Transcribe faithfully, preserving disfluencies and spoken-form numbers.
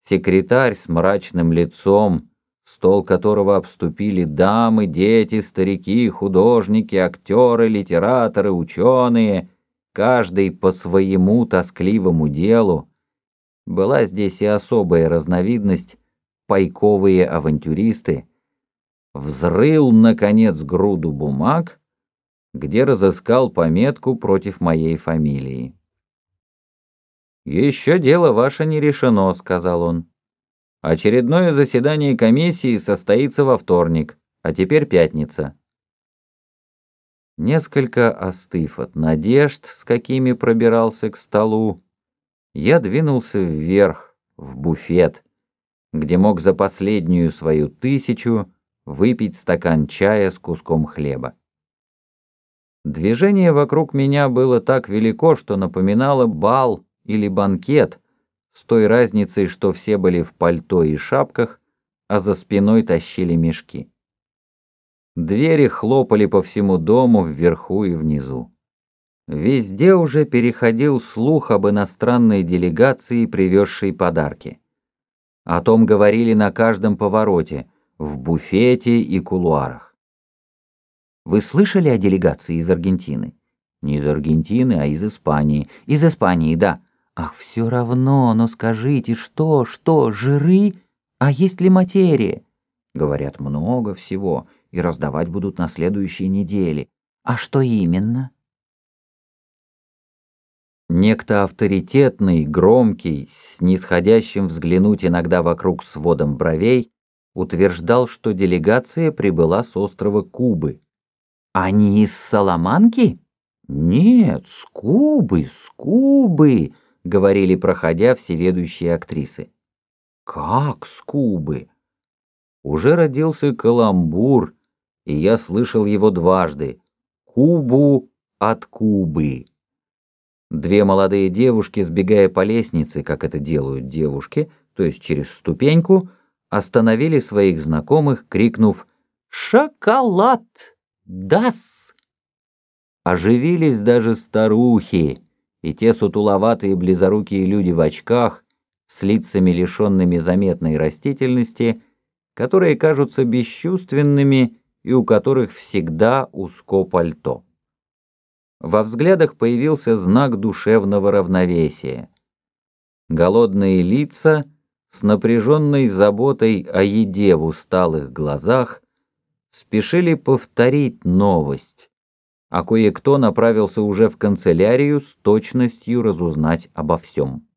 секретарь с мрачным лицом, стол которого обступили дамы, дети, старики, художники, актеры, литераторы, ученые, каждый по своему тоскливому делу, была здесь и особая разновидность — пайковые авантюристы, взрыл, наконец, груду бумаг, где разыскал пометку против моей фамилии. «Еще дело ваше не решено», — сказал он. «Очередное заседание комиссии состоится во вторник, а теперь пятница». Несколько остыв от надежд, с какими пробирался к столу, я двинулся вверх, в буфет, где мог за последнюю свою тысячу выпить стакан чая с куском хлеба. Движение вокруг меня было так велико, что напоминало бал или банкет, с той разницей, что все были в пальто и шапках, а за спиной тащили мешки. Двери хлопали по всему дому вверху и внизу. Везде уже переходил слух об иностранной делегации, привезшей подарки. О том говорили на каждом повороте, в буфете и кулуарах. Вы слышали о делегации из Аргентины? Не из Аргентины, а из Испании. Из Испании, да. Ах, все равно, но скажите, что, что, жиры? А есть ли материя? Говорят, много всего, и раздавать будут на следующей неделе. А что именно? Некто авторитетный, громкий, с снисходящим взглянуть иногда вокруг сводом бровей, утверждал, что делегация прибыла с острова Кубы. Они из Саламанки? Нет, с Кубы, с Кубы, говорили, проходя, всеведущие актрисы. Как с Кубы? Уже родился каламбур, и я слышал его дважды. Кубу от Кубы. Две молодые девушки, сбегая по лестнице, как это делают девушки, то есть через ступеньку, остановили своих знакомых, крикнув «Шоколад! Дас!». Оживились даже старухи, и те сутуловатые близорукие люди в очках, с лицами лишенными заметной растительности, которые кажутся бесчувственными и у которых всегда узко пальто. Во взглядах появился знак душевного равновесия. Голодные лица с напряженной заботой о еде в усталых глазах спешили повторить новость, а кое-кто направился уже в канцелярию с точностью разузнать обо всем.